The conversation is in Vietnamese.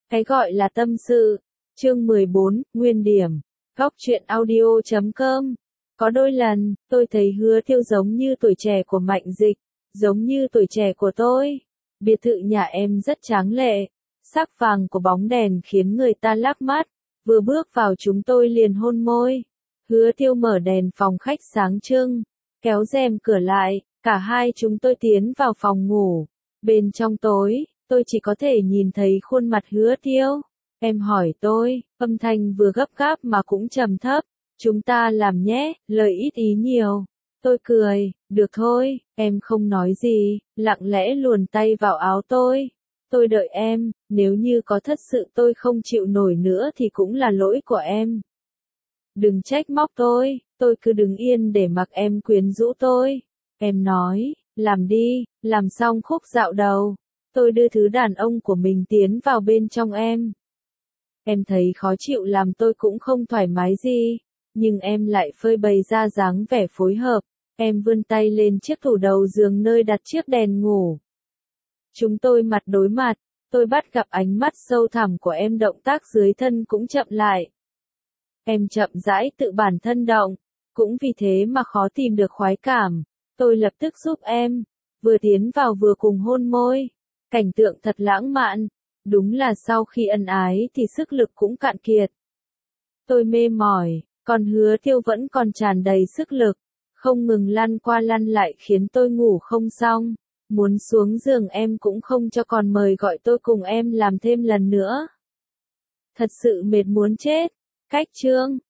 Cái gọi là tâm sự. Chương 14, nguyên điểm. Góc truyện audio.com. Có đôi lần, tôi thấy Hứa Thiêu giống như tuổi trẻ của Mạnh Dịch, giống như tuổi trẻ của tôi. Biệt thự nhà em rất tráng lệ, sắc vàng của bóng đèn khiến người ta lác mắt. Vừa bước vào chúng tôi liền hôn môi. Hứa Thiêu mở đèn phòng khách sáng trưng, kéo rèm cửa lại, cả hai chúng tôi tiến vào phòng ngủ. Bên trong tối, tôi chỉ có thể nhìn thấy khuôn mặt Hứa Thiêu. Em hỏi tôi, âm thanh vừa gấp gáp mà cũng trầm thấp. Chúng ta làm nhé, lời ít ý nhiều. Tôi cười, được thôi, em không nói gì, lặng lẽ luồn tay vào áo tôi. Tôi đợi em, nếu như có thật sự tôi không chịu nổi nữa thì cũng là lỗi của em. Đừng trách móc tôi cứ đứng yên để mặc em quyến rũ tôi. Em nói, làm đi, làm xong khúc dạo đầu. Tôi đưa thứ đàn ông của mình tiến vào bên trong em. Em thấy khó chịu làm tôi cũng không thoải mái gì, nhưng em lại phơi bày ra dáng vẻ phối hợp. Em vươn tay lên chiếc tủ đầu giường nơi đặt chiếc đèn ngủ. Chúng tôi mặt đối mặt, tôi bắt gặp ánh mắt sâu thẳm của em, động tác dưới thân cũng chậm lại. Em chậm rãi tự bản thân động, cũng vì thế mà khó tìm được khoái cảm. Tôi lập tức giúp em, vừa tiến vào vừa cùng hôn môi. Cảnh tượng thật lãng mạn, đúng là sau khi ân ái thì sức lực cũng cạn kiệt. Tôi mê mỏi, còn Hứa Thiêu vẫn còn tràn đầy sức lực, không ngừng lăn qua lăn lại khiến tôi ngủ không xong. Muốn xuống giường em cũng không cho, còn mời gọi tôi cùng em làm thêm lần nữa. Thật sự mệt muốn chết. Cách chương